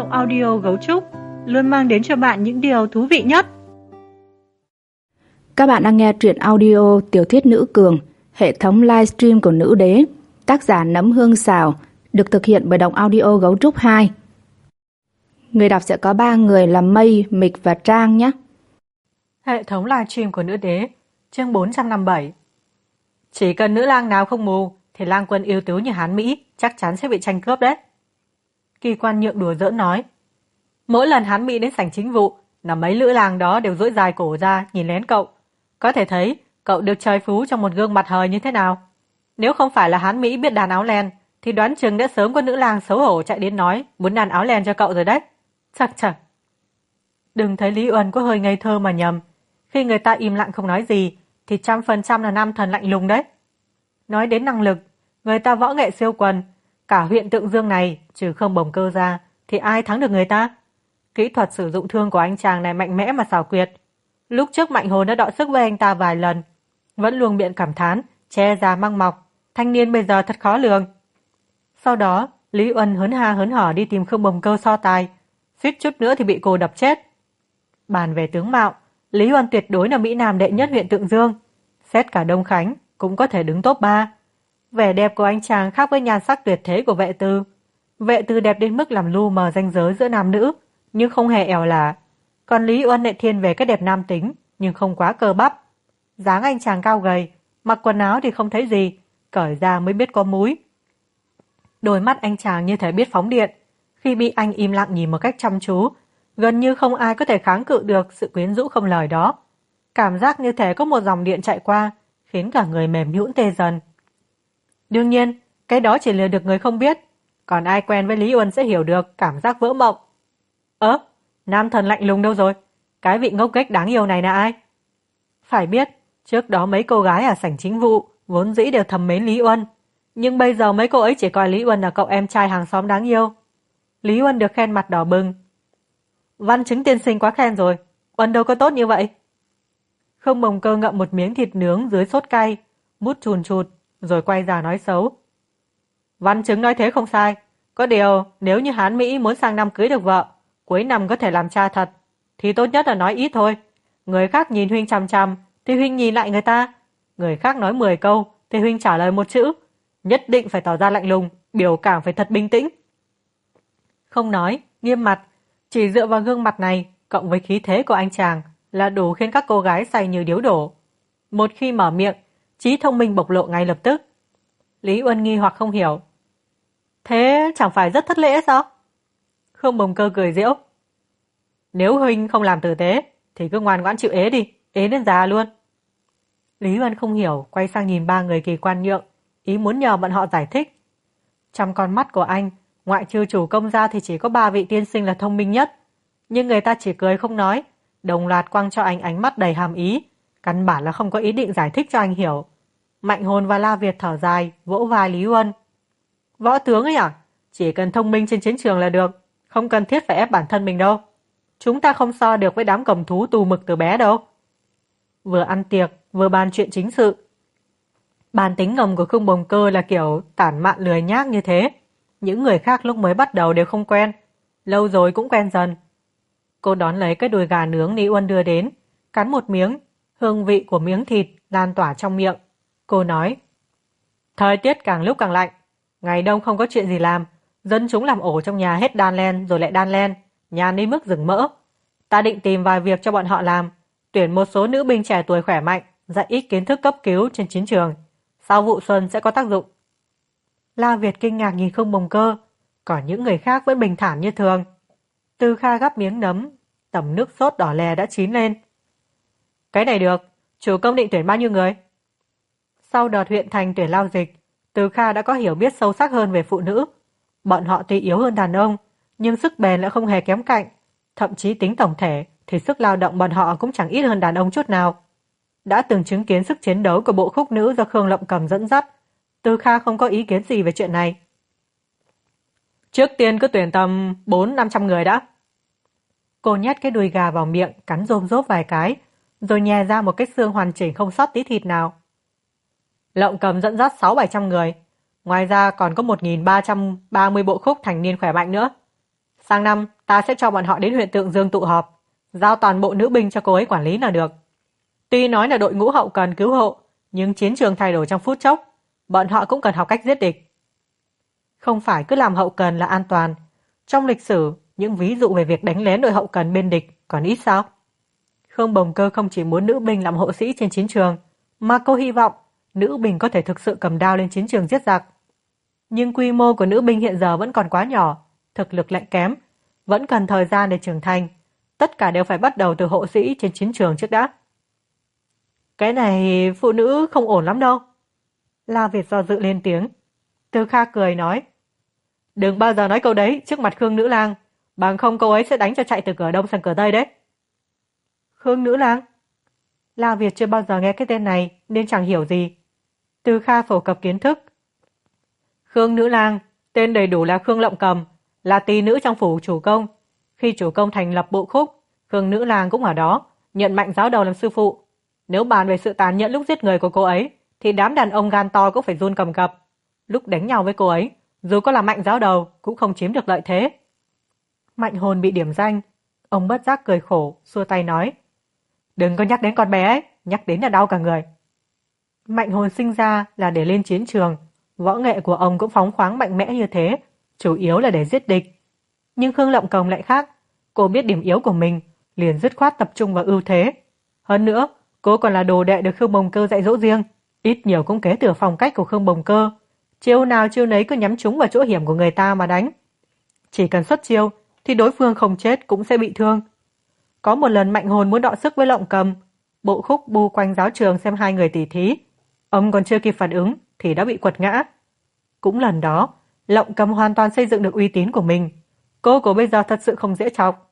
Động Audio Gấu Trúc luôn mang đến cho bạn những điều thú vị nhất. Các bạn đang nghe truyện audio Tiểu thuyết Nữ Cường, hệ thống livestream của Nữ Đế, tác giả Nấm Hương Xào, được thực hiện bởi Động Audio Gấu Trúc 2. Người đọc sẽ có 3 người là Mây, Mịch và Trang nhé. Hệ thống livestream của Nữ Đế, chương 457. Chỉ cần nữ lang nào không mù thì lang quân ưu tú như Hán Mỹ chắc chắn sẽ bị tranh cướp đấy. Kỳ Quan Nhượng đùa giỡn nói. Mỗi lần Hán Mỹ đến sảnh chính vụ là mấy lữ lang đó đều duỗi dài cổ ra nhìn lén cậu. Có thể thấy cậu được trời phú trong một gương mặt hời như thế nào. Nếu không phải là Hán Mỹ biết đàn áo len thì đoán chừng đã sớm có nữ lang xấu hổ chạy đến nói muốn đàn áo len cho cậu rồi đấy. Chắc. Đừng thấy Lý Uẩn có hơi ngây thơ mà nhầm. Khi người ta im lặng không nói gì thì 100% là nam thần lạnh lùng đấy. Nói đến năng lực, người ta võ nghệ siêu quần, cả huyện Tượng Dương này trừ Không Bồng Cơ ra thì ai thắng được người ta. Kỹ thuật sử dụng thương của anh chàng này mạnh mẽ mà xảo quyệt. Lúc trước Mạnh Hồn đã đọ sức với anh ta vài lần, vẫn luôn miệng cảm thán, che già măng mọc, thanh niên bây giờ thật khó lường. Sau đó, Lý Uẩn hớn ha hớn hở đi tìm Không Bồng Cơ so tài, suýt chút nữa thì bị cô đập chết. Bàn về tướng mạo, Lý Uẩn tuyệt đối là mỹ nam đệ nhất huyện Tượng Dương, xét cả Đông Khánh cũng có thể đứng top 3. Vẻ đẹp của anh chàng khác với nhan sắc tuyệt thế của Vệ Tư. Vệ Tư đẹp đến mức làm lu mờ ranh giới giữa nam nữ, nhưng không hề ẻo lả. Còn Lý Uẩn lại thiên về cái đẹp nam tính, nhưng không quá cơ bắp. Dáng anh chàng cao gầy, mặc quần áo thì không thấy gì, cởi ra mới biết có múi. Đôi mắt anh chàng như thể biết phóng điện, khi bị anh im lặng nhìn một cách chăm chú, gần như không ai có thể kháng cự được sự quyến rũ không lời đó. Cảm giác như thể có một dòng điện chạy qua, khiến cả người mềm nhũn tê dần. Đương nhiên, cái đó chỉ lừa được người không biết, còn ai quen với Lý Uẩn sẽ hiểu được cảm giác vỡ mộng. Nam thần lạnh lùng đâu rồi? Cái vị ngốc nghếch đáng yêu này là ai? Phải biết, trước đó mấy cô gái ở sảnh chính vụ vốn dĩ đều thầm mến Lý Uẩn, nhưng bây giờ mấy cô ấy chỉ coi Lý Uẩn là cậu em trai hàng xóm đáng yêu. Lý Uẩn được khen mặt đỏ bừng. Văn Chứng tiên sinh quá khen rồi, Uẩn đâu có tốt như vậy. Không Bồng Cơ ngậm một miếng thịt nướng dưới sốt cay, mút chùn chụt, rồi quay ra nói xấu. Văn Chứng nói thế không sai, có điều nếu như Hán Mỹ muốn sang năm cưới được vợ, cuối năm có thể làm cha thật, thì tốt nhất là nói ít thôi. Người khác nhìn huynh chằm chằm thì huynh nhìn lại người ta, người khác nói 10 câu thì huynh trả lời một chữ, nhất định phải tỏ ra lạnh lùng, biểu cảm phải thật bình tĩnh. Không nói, nghiêm mặt, chỉ dựa vào gương mặt này cộng với khí thế của anh chàng là đủ khiến các cô gái say như điếu đổ. Một khi mở miệng, trí thông minh bộc lộ ngay lập tức. Lý Uẩn nghi hoặc không hiểu. Thế chẳng phải rất thất lễ sao? Không Bồng Cơ cười giễu. Nếu huynh không làm tử tế thì cứ ngoan ngoãn chịu ế đi, ế đến già luôn. Lý Uẩn không hiểu, quay sang nhìn 3 người Kỳ Quan Nhượng, ý muốn nhờ bọn họ giải thích. Trong con mắt của anh, ngoại trừ chủ công ra thì chỉ có 3 vị tiên sinh là thông minh nhất, nhưng người ta chỉ cười không nói, đồng loạt quăng cho anh ánh mắt đầy hàm ý, căn bản là không có ý định giải thích cho anh hiểu. Mạnh Hồn và La Việt thở dài, vỗ vai Lý Uẩn. Võ tướng ấy à? Chỉ cần thông minh trên chiến trường là được, không cần thiết phải ép bản thân mình đâu. Chúng ta không so được với đám cầm thú tù mực từ bé đâu. Vừa ăn tiệc, vừa bàn chuyện chính sự. Bản tính ngầm của Không Bồng Cơ là kiểu tản mạn lười nhác như thế. Những người khác lúc mới bắt đầu đều không quen, lâu rồi cũng quen dần. Cô đón lấy cái đùi gà nướng Lý Uẩn đưa đến, cắn một miếng, hương vị của miếng thịt lan tỏa trong miệng. Cô nói, thời tiết càng lúc càng lạnh, ngày đông không có chuyện gì làm, dân chúng làm ổ trong nhà hết đan len rồi lại đan len, nhàn đến mức rừng mỡ. Ta định tìm vài việc cho bọn họ làm, tuyển một số nữ binh trẻ tuổi khỏe mạnh, dạy ít kiến thức cấp cứu trên chiến trường. Sau vụ xuân sẽ có tác dụng. La Việt kinh ngạc nhìn Không Bồng Cơ, còn những người khác vẫn bình thản như thường. Từ Kha gắp miếng nấm, tẩm nước sốt đỏ lè đã chín lên. Cái này được, chủ công định tuyển bao nhiêu người? Sau đợt huyện thành tuyển lao dịch, Từ Kha đã có hiểu biết sâu sắc hơn về phụ nữ. Bọn họ tuy yếu hơn đàn ông, nhưng sức bền lại không hề kém cạnh. Thậm chí tính tổng thể thì sức lao động bọn họ cũng chẳng ít hơn đàn ông chút nào. Đã từng chứng kiến sức chiến đấu của bộ khúc nữ do Khương Lộng Cầm dẫn dắt, Từ Kha không có ý kiến gì về chuyện này. Trước tiên cứ tuyển tầm 400-500 người đã. Cô nhét cái đùi gà vào miệng, cắn rôm rốp vài cái, rồi nhè ra một cái xương hoàn chỉnh không sót tí thịt nào. Lộng Cầm dẫn dắt 600-700 người, ngoài ra còn có 1.330 bộ khúc thành niên khỏe mạnh nữa. Sang năm ta sẽ cho bọn họ đến huyện Tượng Dương tụ họp, giao toàn bộ nữ binh cho cô ấy quản lý là được. Tuy nói là đội ngũ hậu cần cứu hộ, nhưng chiến trường thay đổi trong phút chốc, bọn họ cũng cần học cách giết địch. Không phải cứ làm hậu cần là an toàn. Trong lịch sử, những ví dụ về việc đánh lén đội hậu cần bên địch còn ít sao? Khương Bồng Cơ không chỉ muốn nữ binh làm hộ sĩ trên chiến trường, mà cô hy vọng nữ binh có thể thực sự cầm đao lên chiến trường giết giặc. Nhưng quy mô của nữ binh hiện giờ vẫn còn quá nhỏ, thực lực lại kém, vẫn cần thời gian để trưởng thành. Tất cả đều phải bắt đầu từ hộ sĩ trên chiến trường trước đã. Cái này phụ nữ không ổn lắm đâu. La Việt do dự lên tiếng. Từ Kha cười nói, đừng bao giờ nói câu đấy trước mặt Khương Nữ Lang, bằng không cô ấy sẽ đánh cho chạy từ cửa đông sang cửa tây đấy. Khương Nữ Lang? La Việt chưa bao giờ nghe cái tên này nên chẳng hiểu gì. Từ Kha phổ cập kiến thức. Khương Nữ Lang, tên đầy đủ là Khương Lộng Cầm, là tỳ nữ trong phủ chủ công. Khi chủ công thành lập bộ khúc, Khương Nữ Lang cũng ở đó, nhận Mạnh giáo đầu làm sư phụ. Nếu bàn về sự tàn nhẫn lúc giết người của cô ấy, thì đám đàn ông gan to cũng phải run cầm cập. Lúc đánh nhau với cô ấy, dù có là Mạnh giáo đầu cũng không chiếm được lợi thế. Mạnh Hồn bị điểm danh, ông bất giác cười khổ, xua tay nói, đừng có nhắc đến con bé ấy, nhắc đến là đau cả người. Mạnh Hồn sinh ra là để lên chiến trường, võ nghệ của ông cũng phóng khoáng mạnh mẽ như thế, chủ yếu là để giết địch. Nhưng Khương Lộng Cầm lại khác, cô biết điểm yếu của mình, liền dứt khoát tập trung vào ưu thế. Hơn nữa, cô còn là đồ đệ được Khương Bồng Cơ dạy dỗ riêng, ít nhiều cũng kế thừa phong cách của Khương Bồng Cơ. Chiêu nào chiêu nấy cứ nhắm trúng vào chỗ hiểm của người ta mà đánh. Chỉ cần xuất chiêu thì đối phương không chết cũng sẽ bị thương. Có một lần Mạnh Hồn muốn đọ sức với Lộng Cầm, bộ khúc bu quanh giáo trường xem hai người tỉ thí. Ông còn chưa kịp phản ứng thì đã bị quật ngã. Cũng lần đó, Lộng Cầm hoàn toàn xây dựng được uy tín của mình. Cô của bây giờ thật sự không dễ chọc.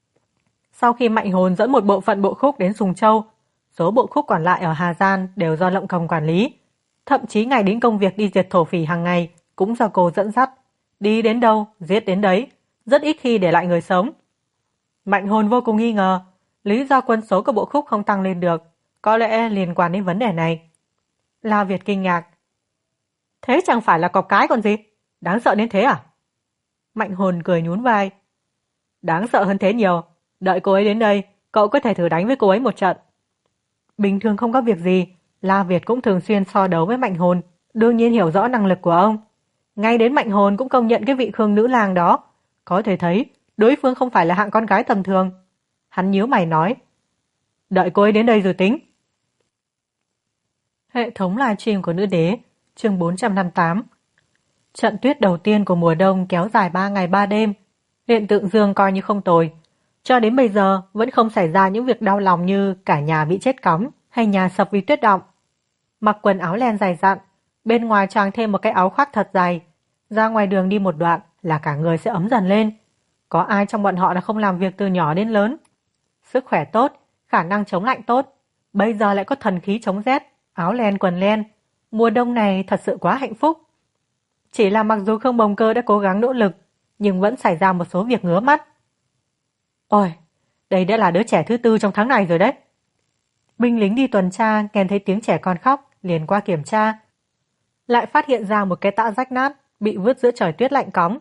Sau khi Mạnh Hồn dẫn một bộ phận bộ khúc đến Sùng Châu, số bộ khúc còn lại ở Hà Giang đều do Lộng Cầm quản lý. Thậm chí ngày đến công việc đi diệt thổ phỉ hàng ngày cũng do cô dẫn dắt. Đi đến đâu, giết đến đấy, rất ít khi để lại người sống. Mạnh Hồn vô cùng nghi ngờ, lý do quân số của bộ khúc không tăng lên được, có lẽ liên quan đến vấn đề này. La Việt kinh ngạc. Thế chẳng phải là cọp cái còn gì? Đáng sợ đến thế à? Mạnh Hồn cười nhún vai. Đáng sợ hơn thế nhiều. Đợi cô ấy đến đây, cậu có thể thử đánh với cô ấy một trận. Bình thường không có việc gì, La Việt cũng thường xuyên so đấu với Mạnh Hồn, đương nhiên hiểu rõ năng lực của ông. Ngay đến Mạnh Hồn cũng công nhận cái vị Khương Nữ Lang đó. Có thể thấy, đối phương không phải là hạng con gái tầm thường. Hắn nhíu mày nói, đợi cô ấy đến đây rồi tính. Hệ thống livestream của Nữ Đế, chương 458. Trận tuyết đầu tiên của mùa đông kéo dài 3 ngày 3 đêm. Huyện Tượng Dương coi như không tồi. Cho đến bây giờ vẫn không xảy ra những việc đau lòng như cả nhà bị chết cóng hay nhà sập vì tuyết đọng. Mặc quần áo len dày dặn, bên ngoài choàng thêm một cái áo khoác thật dày. Ra ngoài đường đi một đoạn là cả người sẽ ấm dần lên. Có ai trong bọn họ là không làm việc từ nhỏ đến lớn. Sức khỏe tốt, khả năng chống lạnh tốt. Bây giờ lại có thần khí chống rét, áo len quần len. Mùa đông này thật sự quá hạnh phúc. Chỉ là mặc dù Khương Bồng Cơ đã cố gắng nỗ lực, nhưng vẫn xảy ra một số việc ngứa mắt. Ôi, đây đã là đứa trẻ thứ 4 trong tháng này rồi đấy. Binh lính đi tuần tra nghe thấy tiếng trẻ con khóc, liền qua kiểm tra. Lại phát hiện ra một cái tã rách nát, bị vứt giữa trời tuyết lạnh cóng.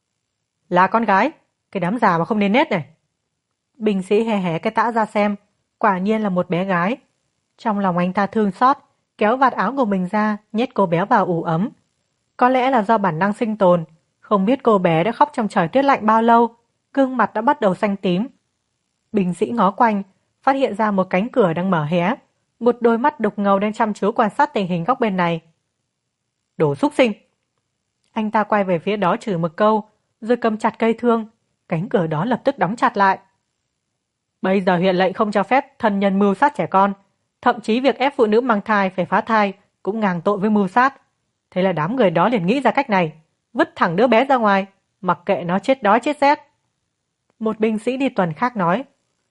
Là con gái, cái đám già mà không nên nết này. Binh sĩ hé hé cái tã ra xem, quả nhiên là một bé gái. Trong lòng anh ta thương xót, kéo vạt áo của mình ra, nhét cô bé vào ủ ấm. Có lẽ là do bản năng sinh tồn, không biết cô bé đã khóc trong trời tuyết lạnh bao lâu, gương mặt đã bắt đầu xanh tím. Binh sĩ ngó quanh, phát hiện ra một cánh cửa đang mở hé, một đôi mắt đục ngầu đang chăm chú quan sát tình hình góc bên này. Đồ xúc sinh! Anh ta quay về phía đó chửi một câu, rồi cầm chặt cây thương, cánh cửa đó lập tức đóng chặt lại. Bây giờ huyện lệnh không cho phép thân nhân mưu sát trẻ con, thậm chí việc ép phụ nữ mang thai phải phá thai cũng ngang tội với mưu sát. Thế là đám người đó liền nghĩ ra cách này, vứt thẳng đứa bé ra ngoài, mặc kệ nó chết đói chết rét. Một binh sĩ đi tuần khác nói,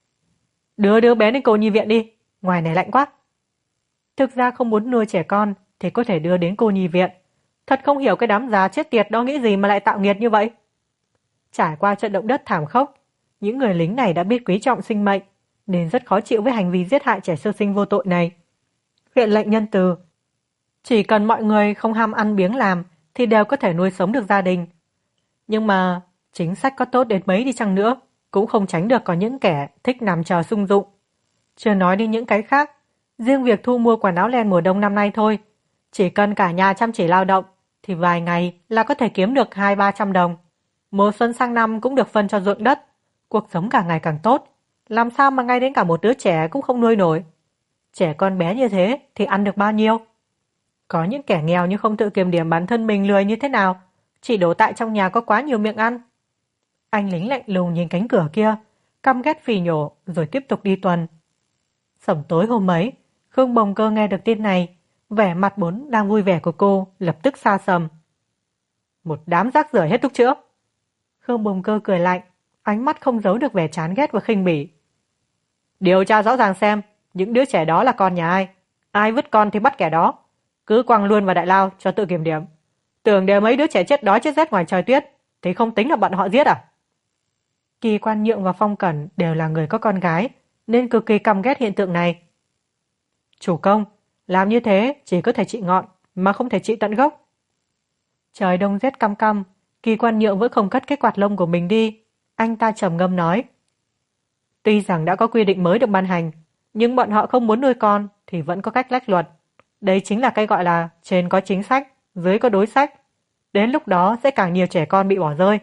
đưa đứa bé đến cô nhi viện đi, ngoài này lạnh quá. Thực ra không muốn nuôi trẻ con thì có thể đưa đến cô nhi viện. Thật không hiểu cái đám già chết tiệt đó nghĩ gì mà lại tạo nghiệt như vậy. Trải qua trận động đất thảm khốc, những người lính này đã biết quý trọng sinh mệnh, nên rất khó chịu với hành vi giết hại trẻ sơ sinh vô tội này. Huyện lệnh nhân từ, chỉ cần mọi người không ham ăn biếng làm thì đều có thể nuôi sống được gia đình. Nhưng mà Chính sách có tốt đến mấy đi chăng nữa, cũng không tránh được có những kẻ thích nằm chờ sung dụng. Chưa nói đến những cái khác, riêng việc thu mua quần áo len mùa đông năm nay thôi, chỉ cần cả nhà chăm chỉ lao động, thì vài ngày là có thể kiếm được 200-300 đồng. Mùa xuân sang năm cũng được phân cho ruộng đất, cuộc sống càng ngày càng tốt. Làm sao mà ngay đến cả một đứa trẻ cũng không nuôi nổi. Trẻ con bé như thế thì ăn được bao nhiêu? Có những kẻ nghèo nhưng không tự kiềm điểm bản thân mình lười như thế nào, chỉ đổ tại trong nhà có quá nhiều miệng ăn. Anh lính lạnh lùng nhìn cánh cửa kia, căm ghét phì nhổ rồi tiếp tục đi tuần. Sẩm tối hôm ấy, Khương Bồng Cơ nghe được tin này, vẻ mặt vốn đang vui vẻ của cô lập tức xa sầm. Một đám rác rưởi hết thuốc chữa. Khương Bồng Cơ cười lạnh, ánh mắt không giấu được vẻ chán ghét và khinh bỉ. Điều tra rõ ràng xem, những đứa trẻ đó là con nhà ai? Ai vứt con thì bắt kẻ đó. Cứ quăng luôn vào đại lao cho tự kiểm điểm. Tưởng đều mấy đứa trẻ chết đói chết rét ngoài trời tuyết, thì không tính là bọn họ giết à? Kỳ Quan Nhượng và Phong Cẩn đều là người có con gái, nên cực kỳ căm ghét hiện tượng này. Chủ công, làm như thế chỉ có thể trị ngọn, mà không thể trị tận gốc. Trời đông rét căm căm, Kỳ Quan Nhượng vẫn không cất cái quạt lông của mình đi. Anh ta trầm ngâm nói. Tuy rằng đã có quy định mới được ban hành, nhưng bọn họ không muốn nuôi con thì vẫn có cách lách luật. Đây chính là cái gọi là trên có chính sách, dưới có đối sách. Đến lúc đó sẽ càng nhiều trẻ con bị bỏ rơi.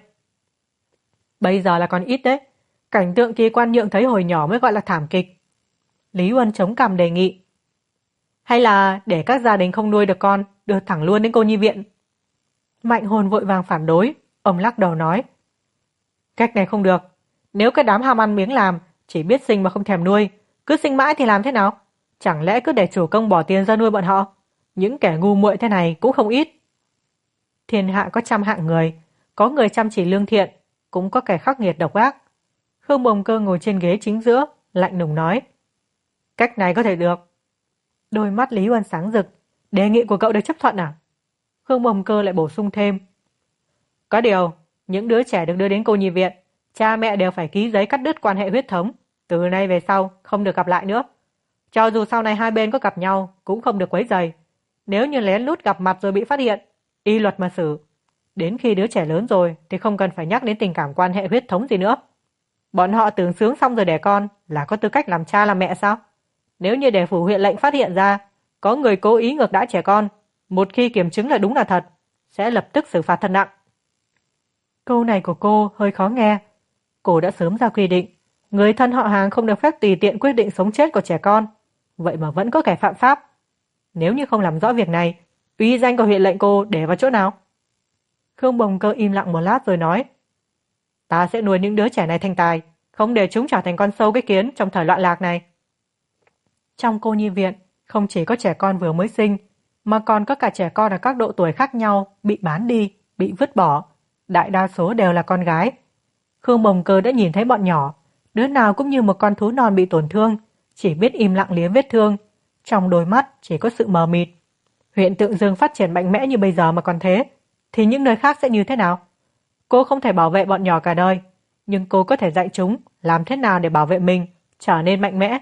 Bây giờ là còn ít đấy. Cảnh tượng Kỳ Quan Nhượng thấy hồi nhỏ mới gọi là thảm kịch. Lý Uân chống cằm đề nghị. Hay là để các gia đình không nuôi được con đưa thẳng luôn đến cô nhi viện? Mạnh Hồn vội vàng phản đối. Ông lắc đầu nói. Cách này không được. Nếu cái đám ham ăn miếng làm chỉ biết sinh mà không thèm nuôi, cứ sinh mãi thì làm thế nào? Chẳng lẽ cứ để chủ công bỏ tiền ra nuôi bọn họ? Những kẻ ngu muội thế này cũng không ít. Thiên hạ có trăm hạng người, có người chăm chỉ lương thiện, cũng có kẻ khắc nghiệt độc ác. Khương Bồng Cơ ngồi trên ghế chính giữa, lạnh lùng nói. Cách này có thể được. Đôi mắt Lý Uân sáng rực. Đề nghị của cậu được chấp thuận à? Khương Bồng Cơ lại bổ sung thêm. Có điều, những đứa trẻ được đưa đến cô nhi viện, cha mẹ đều phải ký giấy cắt đứt quan hệ huyết thống. Từ nay về sau, không được gặp lại nữa. Cho dù sau này hai bên có gặp nhau, cũng không được quấy rầy. Nếu như lén lút gặp mặt rồi bị phát hiện, y luật mà xử. Đến khi đứa trẻ lớn rồi thì không cần phải nhắc đến tình cảm quan hệ huyết thống gì nữa. Bọn họ tưởng sướng xong rồi đẻ con là có tư cách làm cha làm mẹ sao? Nếu như để phủ huyện lệnh phát hiện ra có người cố ý ngược đãi trẻ con, một khi kiểm chứng là đúng là thật, sẽ lập tức xử phạt thật nặng. Câu này của cô hơi khó nghe. Cô đã sớm ra quy định, người thân họ hàng không được phép tùy tiện quyết định sống chết của trẻ con. Vậy mà vẫn có kẻ phạm pháp. Nếu như không làm rõ việc này, uy danh của huyện lệnh cô để vào chỗ nào? Khương Bồng Cơ im lặng một lát rồi nói. Ta sẽ nuôi những đứa trẻ này thành tài, không để chúng trở thành con sâu cái kiến trong thời loạn lạc này. Trong cô nhi viện, không chỉ có trẻ con vừa mới sinh, mà còn có cả trẻ con ở các độ tuổi khác nhau bị bán đi, bị vứt bỏ. Đại đa số đều là con gái. Khương Bồng Cơ đã nhìn thấy bọn nhỏ, đứa nào cũng như một con thú non bị tổn thương, chỉ biết im lặng liếm vết thương, trong đôi mắt chỉ có sự mờ mịt. Huyện Tượng Dương phát triển mạnh mẽ như bây giờ mà còn thế, thì những nơi khác sẽ như thế nào? Cô không thể bảo vệ bọn nhỏ cả đời, nhưng cô có thể dạy chúng làm thế nào để bảo vệ mình, trở nên mạnh mẽ.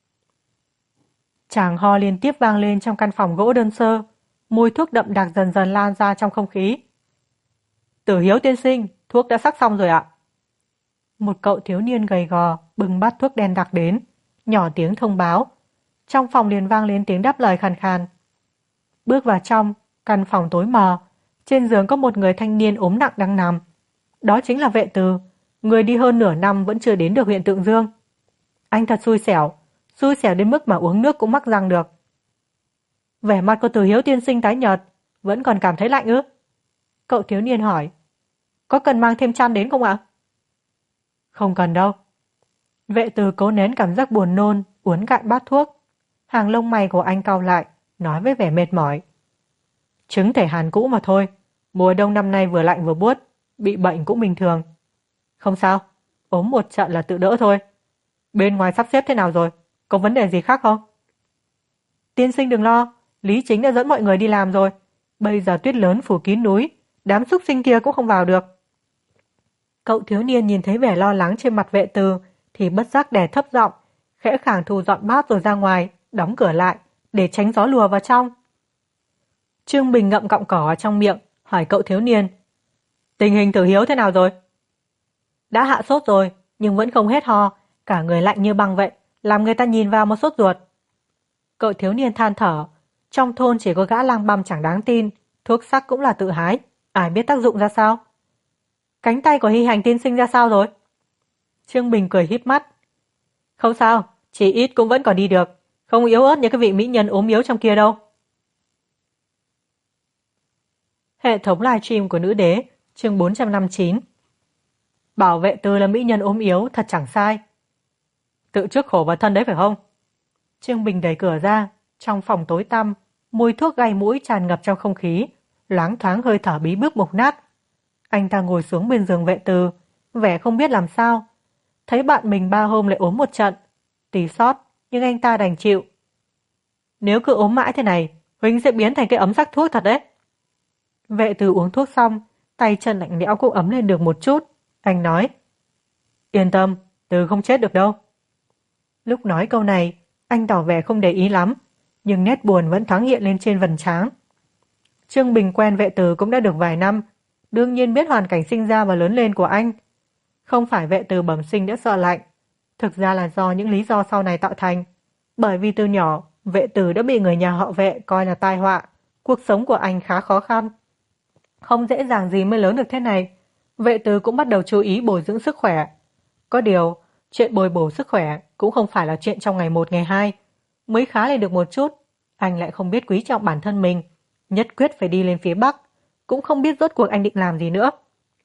Tràng ho liên tiếp vang lên trong căn phòng gỗ đơn sơ, mùi thuốc đậm đặc dần dần lan ra trong không khí. Tử Hiếu tiên sinh, thuốc đã sắc xong rồi ạ. Một cậu thiếu niên gầy gò bưng bát thuốc đen đặc đến, nhỏ tiếng thông báo. Trong phòng liền vang lên tiếng đáp lời khàn khàn. Bước vào trong, căn phòng tối mờ, trên giường có một người thanh niên ốm nặng đang nằm. Đó chính là Vệ Từ, người đi hơn nửa năm vẫn chưa đến được huyện Tượng Dương. Anh thật xui xẻo đến mức mà uống nước cũng mắc răng được. Vẻ mặt của Tử Hiếu tiên sinh tái nhợt, vẫn còn cảm thấy lạnh ư? Cậu thiếu niên hỏi. Có cần mang thêm chăn đến không ạ? Không cần đâu. Vệ Từ cố nén cảm giác buồn nôn, uốn cạn bát thuốc. Hàng lông mày của anh cau lại, nói với vẻ mệt mỏi. Chứng thể hàn cũ mà thôi, mùa đông năm nay vừa lạnh vừa buốt, bị bệnh cũng bình thường. Không sao, ốm một trận là tự đỡ thôi. Bên ngoài sắp xếp thế nào rồi? Có vấn đề gì khác không? Tiên sinh đừng lo, Lý Chính đã dẫn mọi người đi làm rồi. Bây giờ tuyết lớn phủ kín núi, đám súc sinh kia cũng không vào được. Cậu thiếu niên nhìn thấy vẻ lo lắng trên mặt Vệ Từ thì bất giác đè thấp giọng, khẽ khàng thu dọn bát rồi ra ngoài, đóng cửa lại để tránh gió lùa vào trong. Trương Bình ngậm cọng cỏ ở trong miệng, hỏi cậu thiếu niên. Tình hình Tử Hiếu thế nào rồi? Đã hạ sốt rồi, nhưng vẫn không hết ho, cả người lạnh như băng vậy, làm người ta nhìn vào mà sốt ruột. Cậu thiếu niên than thở, trong thôn chỉ có gã lang băm chẳng đáng tin, thuốc sắc cũng là tự hái, ai biết tác dụng ra sao. Cánh tay của Hy Hành tiên sinh ra sao rồi? Trương Bình cười híp mắt. Không sao, chỉ ít cũng vẫn còn đi được, không yếu ớt như cái vị mỹ nhân ốm yếu trong kia đâu. Hệ thống livestream của nữ đế, chương 459. Bảo vệ Từ là mỹ nhân ốm yếu thật chẳng sai. Tự chuốc khổ vào thân đấy phải không? Trương Bình đẩy cửa ra, trong phòng tối tăm, mùi thuốc gây mũi tràn ngập trong không khí, loáng thoáng hơi thở bí bức mục nát. Anh ta ngồi xuống bên giường Vệ Từ, vẻ không biết làm sao. Thấy bạn mình 3 hôm lại ốm một trận, tí sót, nhưng anh ta đành chịu. Nếu cứ ốm mãi thế này, Huynh sẽ biến thành cái ấm sắc thuốc thật đấy. Vệ Từ uống thuốc xong, tay chân lạnh lẽo cũng ấm lên được một chút. Anh nói, yên tâm, Từ không chết được đâu. Lúc nói câu này, anh tỏ vẻ không để ý lắm, nhưng nét buồn vẫn thoáng hiện lên trên vầng trán. Trương Bình quen Vệ Từ cũng đã được vài năm, đương nhiên biết hoàn cảnh sinh ra và lớn lên của anh. Không phải Vệ Từ bẩm sinh đã sợ lạnh, thực ra là do những lý do sau này tạo thành. Bởi vì từ nhỏ, Vệ Từ đã bị người nhà họ Vệ coi là tai họa, cuộc sống của anh khá khó khăn. Không dễ dàng gì mới lớn được thế này, Vệ Từ cũng bắt đầu chú ý bồi dưỡng sức khỏe. Có điều, chuyện bồi bổ sức khỏe cũng không phải là chuyện trong ngày 1 ngày 2. Mới khá lên được một chút, anh lại không biết quý trọng bản thân mình, nhất quyết phải đi lên phía Bắc, cũng không biết rốt cuộc anh định làm gì nữa.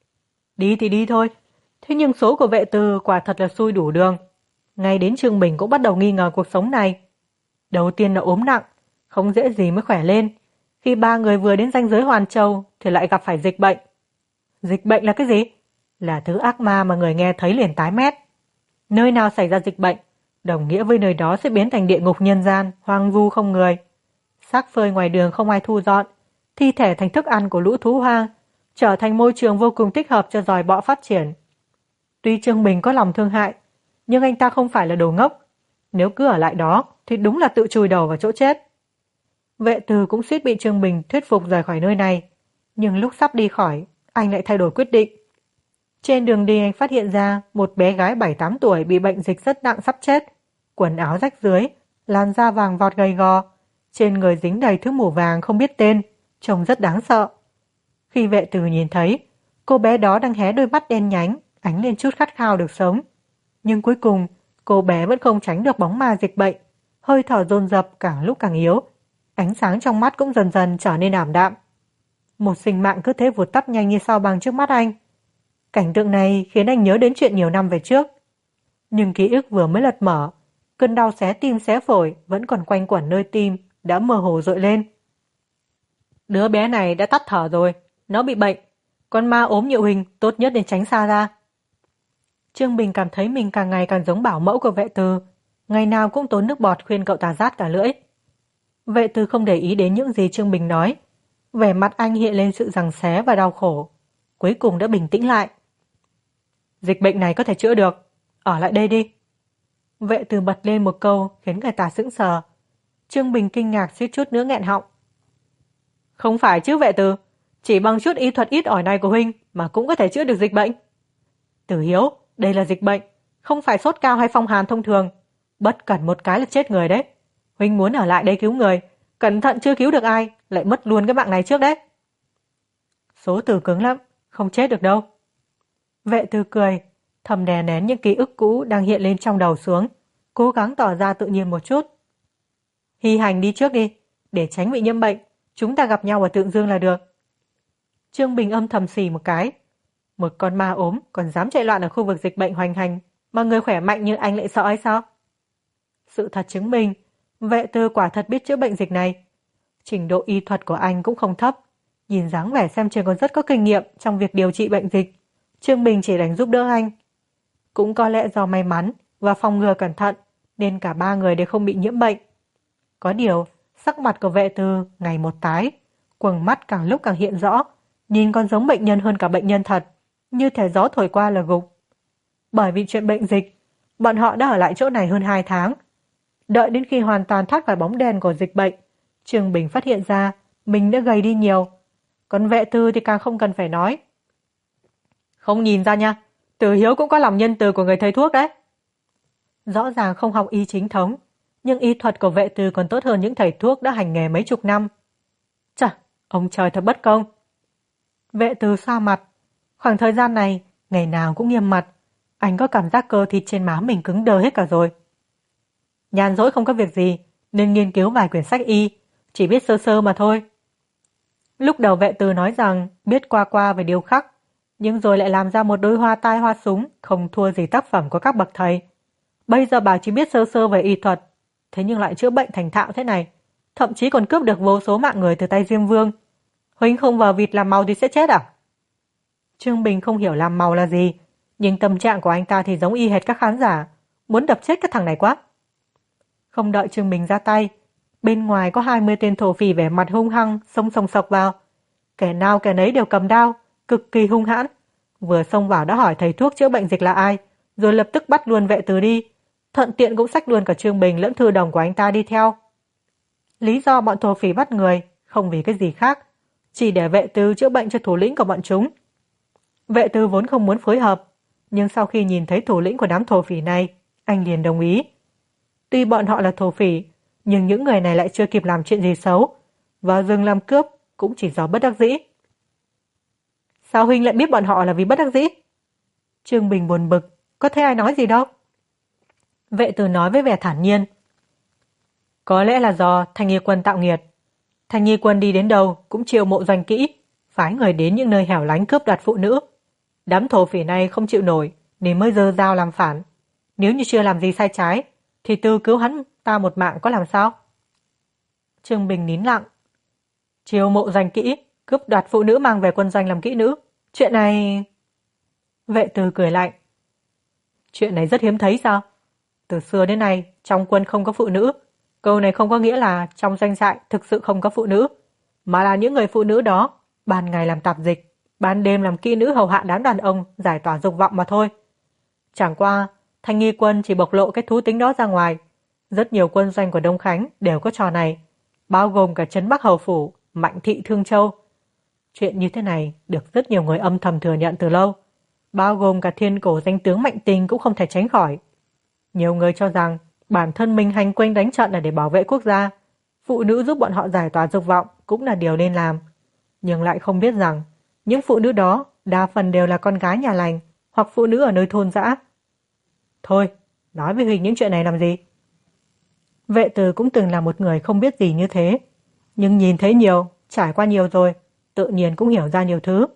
Đi thì đi thôi, thế nhưng số của Vệ Từ quả thật là xui đủ đường. Ngay đến Trương Bình cũng bắt đầu nghi ngờ cuộc sống này. Đầu tiên là ốm nặng, không dễ gì mới khỏe lên. Khi 3 người vừa đến ranh giới Hoàn Châu thì lại gặp phải dịch bệnh. Dịch bệnh là cái gì? Là thứ ác ma mà người nghe thấy liền tái mét. Nơi nào xảy ra dịch bệnh, đồng nghĩa với nơi đó sẽ biến thành địa ngục nhân gian, hoang vu không người. Xác phơi ngoài đường không ai thu dọn, thi thể thành thức ăn của lũ thú hoang, trở thành môi trường vô cùng thích hợp cho giòi bọ phát triển. Tuy Trương Bình có lòng thương hại, nhưng anh ta không phải là đồ ngốc. Nếu cứ ở lại đó thì đúng là tự chùi đầu vào chỗ chết. Vệ Từ cũng suýt bị Trương Bình thuyết phục rời khỏi nơi này, nhưng lúc sắp đi khỏi, anh lại thay đổi quyết định. Trên đường đi anh phát hiện ra một bé gái 7-8 tuổi bị bệnh dịch rất nặng sắp chết, quần áo rách rưới, làn da vàng vọt gầy gò, trên người dính đầy thứ mủ vàng không biết tên, trông rất đáng sợ. Khi Vệ Từ nhìn thấy, cô bé đó đang hé đôi mắt đen nhánh, ánh lên chút khát khao được sống. Nhưng cuối cùng, cô bé vẫn không tránh được bóng ma dịch bệnh, hơi thở dồn dập càng lúc càng yếu, ánh sáng trong mắt cũng dần dần trở nên ảm đạm. Một sinh mạng cứ thế vụt tắt nhanh như sao băng trước mắt anh. Cảnh tượng này khiến anh nhớ đến chuyện nhiều năm về trước. Nhưng ký ức vừa mới lật mở, cơn đau xé tim xé phổi vẫn còn quanh quẩn nơi tim, đã mơ hồ dội lên. Đứa bé này đã tắt thở rồi, nó bị bệnh. Con ma ốm như Huỳnh tốt nhất nên tránh xa ra. Trương Bình cảm thấy mình càng ngày càng giống bảo mẫu của Vệ Từ, ngày nào cũng tốn nước bọt khuyên cậu ta rát cả lưỡi. Vệ Từ không để ý đến những gì Trương Bình nói, vẻ mặt anh hiện lên sự giằng xé và đau khổ, cuối cùng đã bình tĩnh lại. Dịch bệnh này có thể chữa được, ở lại đây đi. Vệ Từ bật lên một câu khiến người ta sững sờ. Trương Bình kinh ngạc suýt chút nữa nghẹn họng. Không phải chứ Vệ Từ, chỉ bằng chút y thuật ít ỏi này của Huynh mà cũng có thể chữa được dịch bệnh. Tử Hiếu, đây là dịch bệnh, không phải sốt cao hay phong hàn thông thường. Bất cẩn một cái là chết người đấy. Huynh muốn ở lại đây cứu người, cẩn thận chưa cứu được ai, lại mất luôn cái mạng này trước đấy. Số tử cứng lắm, không chết được đâu. Vệ Từ cười, thầm đè nén những ký ức cũ đang hiện lên trong đầu xuống, cố gắng tỏ ra tự nhiên một chút. Hy Hành đi trước đi, để tránh bị nhiễm bệnh, chúng ta gặp nhau ở Tượng Dương là được. Trương Bình âm thầm xì một cái. Một con ma ốm còn dám chạy loạn ở khu vực dịch bệnh hoành hành, mà người khỏe mạnh như anh lại sợ hay sao? Sự thật chứng minh, Vệ Từ quả thật biết chữa bệnh dịch này. Trình độ y thuật của anh cũng không thấp, nhìn dáng vẻ xem chừng còn rất có kinh nghiệm trong việc điều trị bệnh dịch. Trương Bình chỉ đành giúp đỡ anh. Cũng có lẽ do may mắn và phòng ngừa cẩn thận nên cả 3 người đều không bị nhiễm bệnh. Có điều, sắc mặt của Vệ Từ ngày một tái, quầng mắt càng lúc càng hiện rõ, nhìn còn giống bệnh nhân hơn cả bệnh nhân thật, như thể gió thổi qua là gục. Bởi vì chuyện bệnh dịch, bọn họ đã ở lại chỗ này hơn 2 tháng. Đợi đến khi hoàn toàn thoát khỏi bóng đèn của dịch bệnh, Trương Bình phát hiện ra mình đã gầy đi nhiều. Còn Vệ Từ thì càng không cần phải nói. Không nhìn ra nha, Từ Hiếu cũng có lòng nhân từ của người thầy thuốc đấy. Rõ ràng không học y chính thống, nhưng y thuật của Vệ Từ còn tốt hơn những thầy thuốc đã hành nghề mấy chục năm. Chà, ông trời thật bất công. Vệ Từ xoa mặt. Khoảng thời gian này, ngày nào cũng nghiêm mặt. Anh có cảm giác cơ thịt trên má mình cứng đơ hết cả rồi. Nhàn rỗi không có việc gì, nên nghiên cứu vài quyển sách y, chỉ biết sơ sơ mà thôi. Lúc đầu Vệ Từ nói rằng biết qua qua về điêu khắc, nhưng rồi lại làm ra một đôi hoa tai hoa súng không thua gì tác phẩm của các bậc thầy. Bây giờ bảo chỉ biết sơ sơ về y thuật, thế nhưng lại chữa bệnh thành thạo thế này, thậm chí còn cướp được vô số mạng người từ tay Diêm Vương. Huynh không vào vịt làm màu thì sẽ chết à? Trương Bình không hiểu làm màu là gì, nhưng tâm trạng của anh ta thì giống y hệt các khán giả, muốn đập chết cái thằng này quá. Không đợi Trương Bình ra tay, bên ngoài có 20 tên thổ phỉ vẻ mặt hung hăng xông sồng sộc vào. Kẻ nào kẻ nấy đều cầm đao, cực kỳ hung hãn. Vừa xông vào đã hỏi thầy thuốc chữa bệnh dịch là ai, rồi lập tức bắt luôn Vệ Từ đi. Thuận tiện cũng xách luôn cả Trương Bình lẫn thư đồng của anh ta đi theo. Lý do bọn thổ phỉ bắt người không vì cái gì khác, chỉ để Vệ Từ chữa bệnh cho thủ lĩnh của bọn chúng. Vệ Từ vốn không muốn phối hợp, nhưng sau khi nhìn thấy thủ lĩnh của đám thổ phỉ này, anh liền đồng ý. Tuy bọn họ là thổ phỉ, nhưng những người này lại chưa kịp làm chuyện gì xấu, vào rừng làm cướp cũng chỉ do bất đắc dĩ. Sao huynh lại biết bọn họ là vì bất đắc dĩ? Trương Bình buồn bực, có thấy ai nói gì đâu. Vệ Từ nói với vẻ thản nhiên. Có lẽ là do Thanh Nghi Quân tạo nghiệt. Thanh Nghi Quân đi đến đâu cũng chiêu mộ doanh kỹ, phái người đến những nơi hẻo lánh cướp đoạt phụ nữ. Đám thổ phỉ này không chịu nổi nên mới giơ dao làm phản. Nếu như chưa làm gì sai trái thì Tư cứu hắn ta một mạng có làm sao? Trương Bình nín lặng. Chiêu mộ doanh kỹ, cướp đoạt phụ nữ mang về quân doanh làm kỹ nữ. Chuyện này... Vệ Từ cười lạnh. Chuyện này rất hiếm thấy sao? Từ xưa đến nay trong quân không có phụ nữ. Câu này không có nghĩa là trong doanh trại thực sự không có phụ nữ, mà là những người phụ nữ đó ban ngày làm tạp dịch, ban đêm làm kỹ nữ hầu hạ đám đàn ông giải tỏa dục vọng mà thôi. Chẳng qua Thanh Nghi Quân chỉ bộc lộ cái thú tính đó ra ngoài. Rất nhiều quân doanh của Đông Khánh đều có trò này, bao gồm cả trấn Bắc Hầu Phủ, Mạnh Thị Thương Châu. Chuyện như thế này được rất nhiều người âm thầm thừa nhận từ lâu, bao gồm cả thiên cổ danh tướng Mạnh Tình cũng không thể tránh khỏi. Nhiều người cho rằng bản thân mình hành quân đánh trận là để bảo vệ quốc gia, phụ nữ giúp bọn họ giải tỏa dục vọng cũng là điều nên làm, nhưng lại không biết rằng những phụ nữ đó đa phần đều là con gái nhà lành hoặc phụ nữ ở nơi thôn dã. Thôi, nói với Huỳnh những chuyện này làm gì? Vệ Từ cũng từng là một người không biết gì như thế, nhưng nhìn thấy nhiều, trải qua nhiều rồi, tự nhiên cũng hiểu ra nhiều thứ.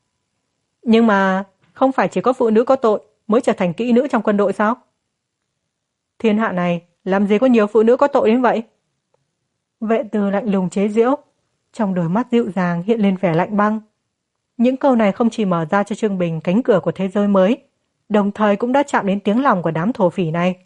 Nhưng mà không phải chỉ có phụ nữ có tội mới trở thành kỹ nữ trong quân đội sao? Thiên hạ này làm gì có nhiều phụ nữ có tội đến vậy? Vệ Từ lạnh lùng chế giễu, trong đôi mắt dịu dàng hiện lên vẻ lạnh băng. Những câu này không chỉ mở ra cho Trương Bình cánh cửa của thế giới mới, đồng thời cũng đã chạm đến tiếng lòng của đám thổ phỉ này.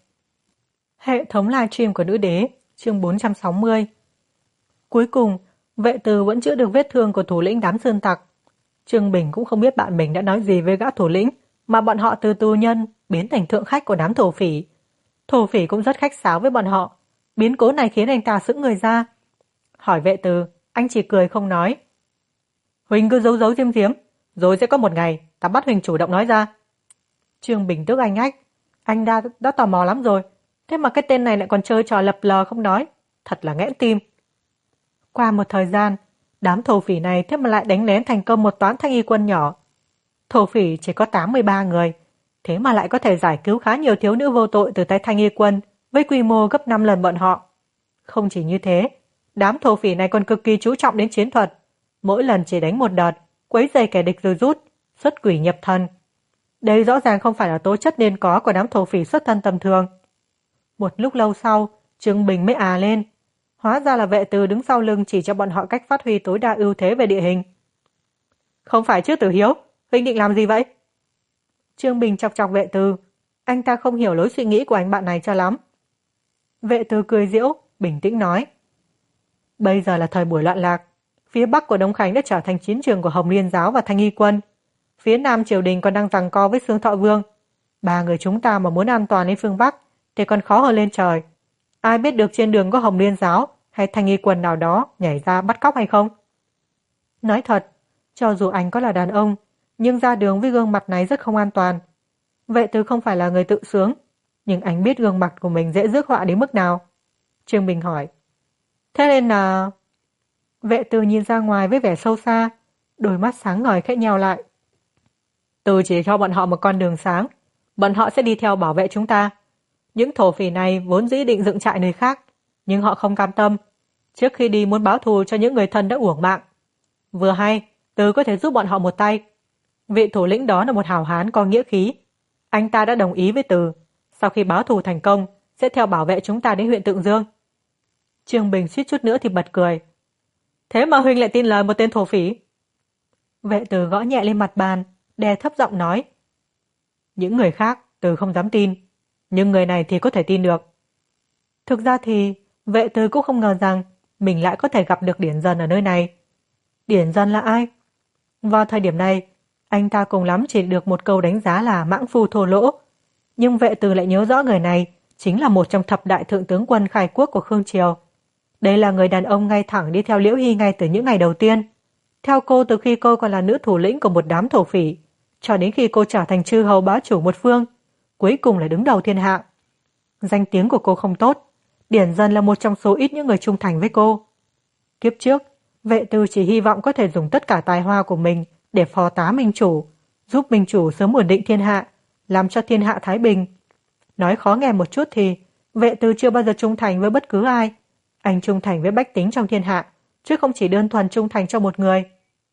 Hệ thống livestream của Nữ Đế, chương 460. Cuối cùng, Vệ Từ vẫn chữa được vết thương của thủ lĩnh đám sơn tặc. Trương Bình cũng không biết bạn mình đã nói gì với gã thủ lĩnh, mà bọn họ từ tù nhân biến thành thượng khách của đám thổ phỉ. Thổ phỉ cũng rất khách sáo với bọn họ. Biến cố này khiến anh ta sững người ra. Hỏi Vệ Từ, anh chỉ cười không nói. Huỳnh cứ giấu giấu diêm diếm, rồi sẽ có một ngày ta bắt Huỳnh chủ động nói ra. Trương Bình tức anh ách. Anh đã tò mò lắm rồi. Thế mà cái tên này lại còn chơi trò lập lờ không nói. Thật là nghẽn tim. Qua một thời gian, đám thổ phỉ này thế mà lại đánh lén thành công một toán Thanh Y Quân nhỏ. Thổ phỉ chỉ có 83 người, thế mà lại có thể giải cứu khá nhiều thiếu nữ vô tội từ tay Thanh Y Quân với quy mô gấp 5 lần bọn họ. Không chỉ như thế, đám thổ phỉ này còn cực kỳ chú trọng đến chiến thuật. Mỗi lần chỉ đánh một đợt, quấy rầy kẻ địch rồi rút, xuất quỷ nhập thần. Đây rõ ràng không phải là tố chất nên có của đám thổ phỉ xuất thân tầm thường. Một lúc lâu sau, Trương Bình mới lên. Hóa ra là Vệ Từ đứng sau lưng chỉ cho bọn họ cách phát huy tối đa ưu thế về địa hình. Không phải chứ Tử Hiếu, Huynh định làm gì vậy? Trương Bình chọc chọc Vệ Từ. Anh ta không hiểu lối suy nghĩ của anh bạn này cho lắm. Vệ Từ cười giễu, bình tĩnh nói. Bây giờ là thời buổi loạn lạc. Phía bắc của Đông Khánh đã trở thành chiến trường của Hồng Liên Giáo và Thanh Y Quân. Phía nam triều đình còn đang giằng co với Xương Thọ Vương. Ba người chúng ta mà muốn an toàn lên phương Bắc thì còn khó hơn lên trời. Ai biết được trên đường có Hồng Liên Giáo hay Thanh Y Quân nào đó nhảy ra bắt cóc hay không? Nói thật, cho dù anh có là đàn ông, nhưng ra đường với gương mặt này rất không an toàn. Vệ Từ không phải là người tự sướng, nhưng anh biết gương mặt của mình dễ rước họa đến mức nào. Trương Bình hỏi. Thế nên là... Vệ Từ nhìn ra ngoài với vẻ sâu xa, đôi mắt sáng ngời khẽ nheo lại. Từ chỉ cho bọn họ một con đường sáng, bọn họ sẽ đi theo bảo vệ chúng ta. Những thổ phỉ này vốn dĩ định dựng trại nơi khác, nhưng họ không cam tâm. Trước khi đi muốn báo thù cho những người thân đã uổng mạng. Vừa hay, Từ có thể giúp bọn họ một tay. Vị thủ lĩnh đó là một hảo hán có nghĩa khí. Anh ta đã đồng ý với Từ, sau khi báo thù thành công, sẽ theo bảo vệ chúng ta đến huyện Tượng Dương. Trương Bình suýt chút nữa thì bật cười. Thế mà huynh lại tin lời một tên thổ phỉ? Vệ Từ gõ nhẹ lên mặt bàn, đè thấp giọng nói. Những người khác Từ không dám tin, nhưng người này thì có thể tin được. Thực ra thì Vệ Từ cũng không ngờ rằng mình lại có thể gặp được Điển Dần ở nơi này. Điển Dần là ai? Vào thời điểm này, anh ta cùng lắm chỉ được một câu đánh giá là mãng phu thô lỗ. Nhưng Vệ Từ lại nhớ rõ người này chính là một trong thập đại thượng tướng quân khai quốc của Khương Triều. Đây là người đàn ông ngay thẳng đi theo Liễu Hy ngay từ những ngày đầu tiên. Theo cô từ khi cô còn là nữ thủ lĩnh của một đám thổ phỉ, cho đến khi cô trở thành chư hầu bá chủ một phương, cuối cùng là đứng đầu thiên hạ. Danh tiếng của cô không tốt, Điển Dần là một trong số ít những người trung thành với cô. Kiếp trước, Vệ Từ chỉ hy vọng có thể dùng tất cả tài hoa của mình để phò tá minh chủ, giúp minh chủ sớm ổn định thiên hạ, làm cho thiên hạ thái bình. Nói khó nghe một chút thì Vệ Từ chưa bao giờ trung thành với bất cứ ai. Anh trung thành với bách tính trong thiên hạ, chứ không chỉ đơn thuần trung thành cho một người.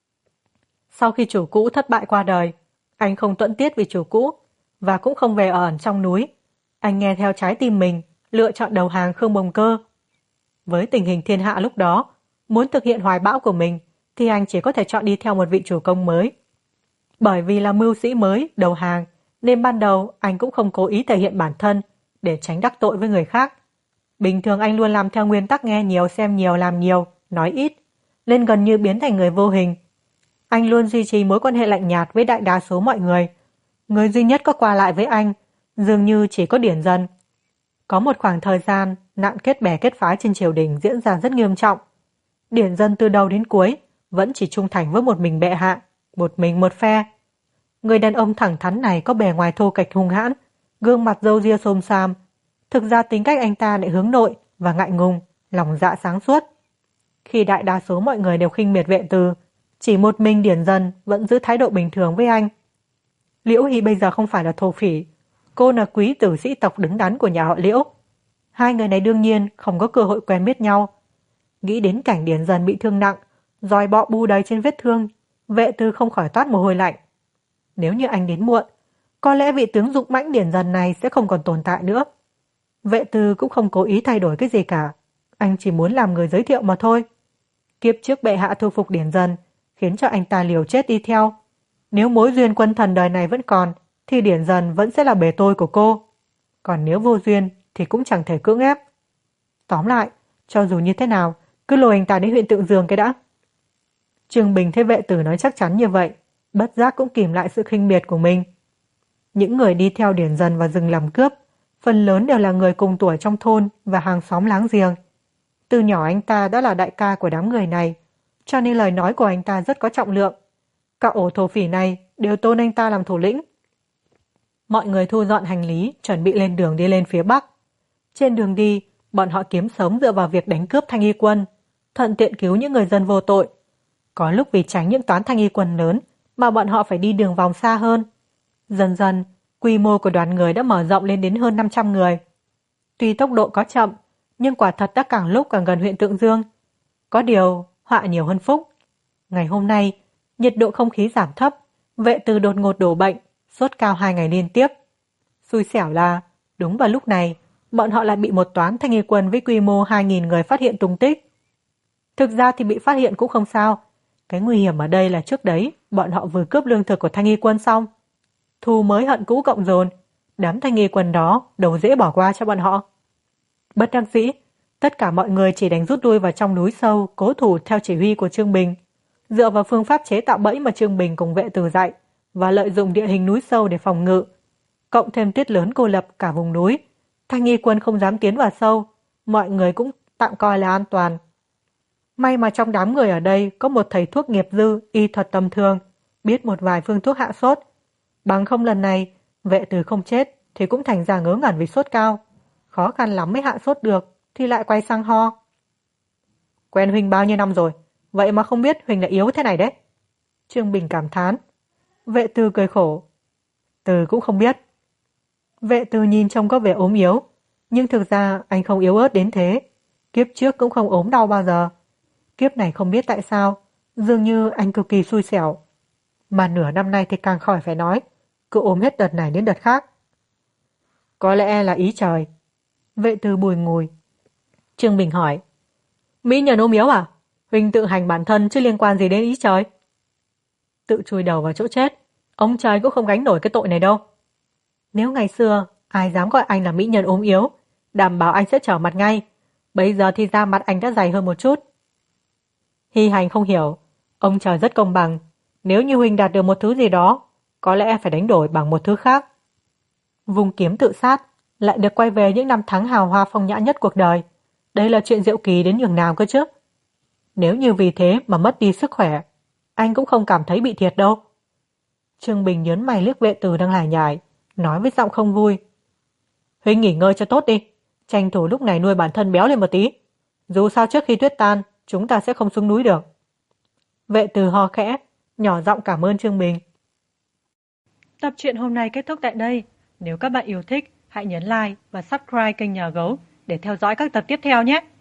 Sau khi chủ cũ thất bại qua đời, anh không tuẫn tiết vì chủ cũ và cũng không về ở ẩn trong núi. Anh nghe theo trái tim mình, lựa chọn đầu hàng Khương Bồng Cơ. Với tình hình thiên hạ lúc đó, muốn thực hiện hoài bão của mình thì anh chỉ có thể chọn đi theo một vị chủ công mới. Bởi vì là mưu sĩ mới, đầu hàng, nên ban đầu anh cũng không cố ý thể hiện bản thân để tránh đắc tội với người khác. Bình thường anh luôn làm theo nguyên tắc nghe nhiều, xem nhiều, làm nhiều, nói ít, nên gần như biến thành người vô hình. Anh luôn duy trì mối quan hệ lạnh nhạt với đại đa số mọi người. Người duy nhất có qua lại với anh dường như chỉ có Điển Dần. Có một khoảng thời gian nạn kết bè kết phái trên triều đình diễn ra rất nghiêm trọng. Điển Dần từ đầu đến cuối vẫn chỉ trung thành với một mình bệ hạ, một mình một phe. Người đàn ông thẳng thắn này có bề ngoài thô kệch hung hãn, gương mặt râu ria xồm xàm. Thực ra tính cách anh ta lại hướng nội và ngại ngùng, lòng dạ sáng suốt. Khi đại đa số mọi người đều khinh miệt Vệ Từ, chỉ một mình Điển Dần vẫn giữ thái độ bình thường với anh. Liễu Hy bây giờ không phải là thổ phỉ, cô là quý tử sĩ tộc đứng đắn của nhà họ Liễu. Hai người này đương nhiên không có cơ hội quen biết nhau. Nghĩ đến cảnh Điển Dần bị thương nặng, roi bọ bu đầy trên vết thương, Vệ Từ không khỏi toát mồ hôi lạnh. Nếu như anh đến muộn, có lẽ vị tướng dũng mãnh Điển Dần này sẽ không còn tồn tại nữa. Vệ Từ cũng không cố ý thay đổi cái gì cả, anh chỉ muốn làm người giới thiệu mà thôi. Kiếp trước bệ hạ thu phục Điển Dần, khiến cho anh ta liều chết đi theo. Nếu mối duyên quân thần đời này vẫn còn, thì Điển Dần vẫn sẽ là bề tôi của cô. Còn nếu vô duyên thì cũng chẳng thể cưỡng ép. Tóm lại, cho dù như thế nào, cứ lôi anh ta đến huyện Tượng Dương cái đã. Trương Bình thấy Vệ Tử nói chắc chắn như vậy, bất giác cũng kìm lại sự khinh miệt của mình. Những người đi theo Điển Dần vào rừng làm cướp, phần lớn đều là người cùng tuổi trong thôn và hàng xóm láng giềng. Từ nhỏ anh ta đã là đại ca của đám người này, cho nên lời nói của anh ta rất có trọng lượng. Cả ổ thổ phỉ này đều tôn anh ta làm thủ lĩnh. Mọi người thu dọn hành lý, chuẩn bị lên đường đi lên phía Bắc. Trên đường đi, bọn họ kiếm sống dựa vào việc đánh cướp Thanh Y Quân, thuận tiện cứu những người dân vô tội. Có lúc vì tránh những toán Thanh Y Quân lớn mà bọn họ phải đi đường vòng xa hơn. Dần dần, quy mô của đoàn người đã mở rộng lên đến hơn 500 người. Tuy tốc độ có chậm, nhưng quả thật đã càng lúc càng gần huyện Tượng Dương. Có điều, họa nhiều hơn phúc. Ngày hôm nay, nhiệt độ không khí giảm thấp, Vệ Từ đột ngột đổ bệnh, sốt cao 2 ngày liên tiếp. Xui xẻo là, đúng vào lúc này, bọn họ lại bị một toán Thanh Y Quân với quy mô 2.000 người phát hiện tung tích. Thực ra thì bị phát hiện cũng không sao. Cái nguy hiểm ở đây là trước đấy, bọn họ vừa cướp lương thực của Thanh Y Quân xong. Thù mới hận cũ cộng dồn, đám Thanh Y Quân đó đâu dễ bỏ qua cho bọn họ. Bất đắc dĩ, tất cả mọi người chỉ đánh rút lui vào trong núi sâu, cố thủ theo chỉ huy của Trương Bình, dựa vào phương pháp chế tạo bẫy mà Trương Bình cùng Vệ Từ dạy và lợi dụng địa hình núi sâu để phòng ngự. Cộng thêm tuyết lớn cô lập cả vùng núi, Thanh Y Quân không dám tiến vào sâu, mọi người cũng tạm coi là an toàn. May mà trong đám người ở đây có một thầy thuốc nghiệp dư, y thuật tầm thường, biết một vài phương thuốc hạ sốt. Bằng không lần này, Vệ Từ không chết thì cũng thành ra ngớ ngẩn vì sốt cao. Khó khăn lắm mới hạ sốt được thì lại quay sang ho. Quen huynh bao nhiêu năm rồi, vậy mà không biết huynh lại yếu thế này đấy. Trương Bình cảm thán. Vệ Từ cười khổ. Từ cũng không biết. Vệ Từ nhìn trông có vẻ ốm yếu, nhưng thực ra anh không yếu ớt đến thế. Kiếp trước cũng không ốm đau bao giờ. Kiếp này không biết tại sao, dường như anh cực kỳ xui xẻo. Mà nửa năm nay thì càng khỏi phải nói, cứ ốm hết đợt này đến đợt khác. Có lẽ là ý trời. Vệ Từ bùi ngùi. Trương Bình hỏi. Mỹ nhân ốm yếu à? Huynh tự hành bản thân chứ liên quan gì đến ý trời? Tự chui đầu vào chỗ chết, ông trời cũng không gánh nổi cái tội này đâu. Nếu ngày xưa ai dám gọi anh là mỹ nhân ốm yếu, đảm bảo anh sẽ trở mặt ngay. Bây giờ thì da mặt anh đã dày hơn một chút. Hy Hành không hiểu, ông trời rất công bằng. Nếu như Huynh đạt được một thứ gì đó, có lẽ phải đánh đổi bằng một thứ khác. Vùng kiếm tự sát, lại được quay về những năm tháng hào hoa phong nhã nhất cuộc đời. Đây là chuyện diệu kỳ đến nhường nào cơ chứ. Nếu như vì thế mà mất đi sức khỏe, anh cũng không cảm thấy bị thiệt đâu. Trương Bình nhớn mày liếc Vệ Từ đang lải nhải, nói với giọng không vui. Huynh nghỉ ngơi cho tốt đi, tranh thủ lúc này nuôi bản thân béo lên một tí. Dù sao trước khi tuyết tan, chúng ta sẽ không xuống núi được. Vệ Từ ho khẽ, nhỏ giọng cảm ơn Trương Bình. Tập truyện hôm nay kết thúc tại đây. Nếu các bạn yêu thích, hãy nhấn like và subscribe kênh Nhà Gấu để theo dõi các tập tiếp theo nhé.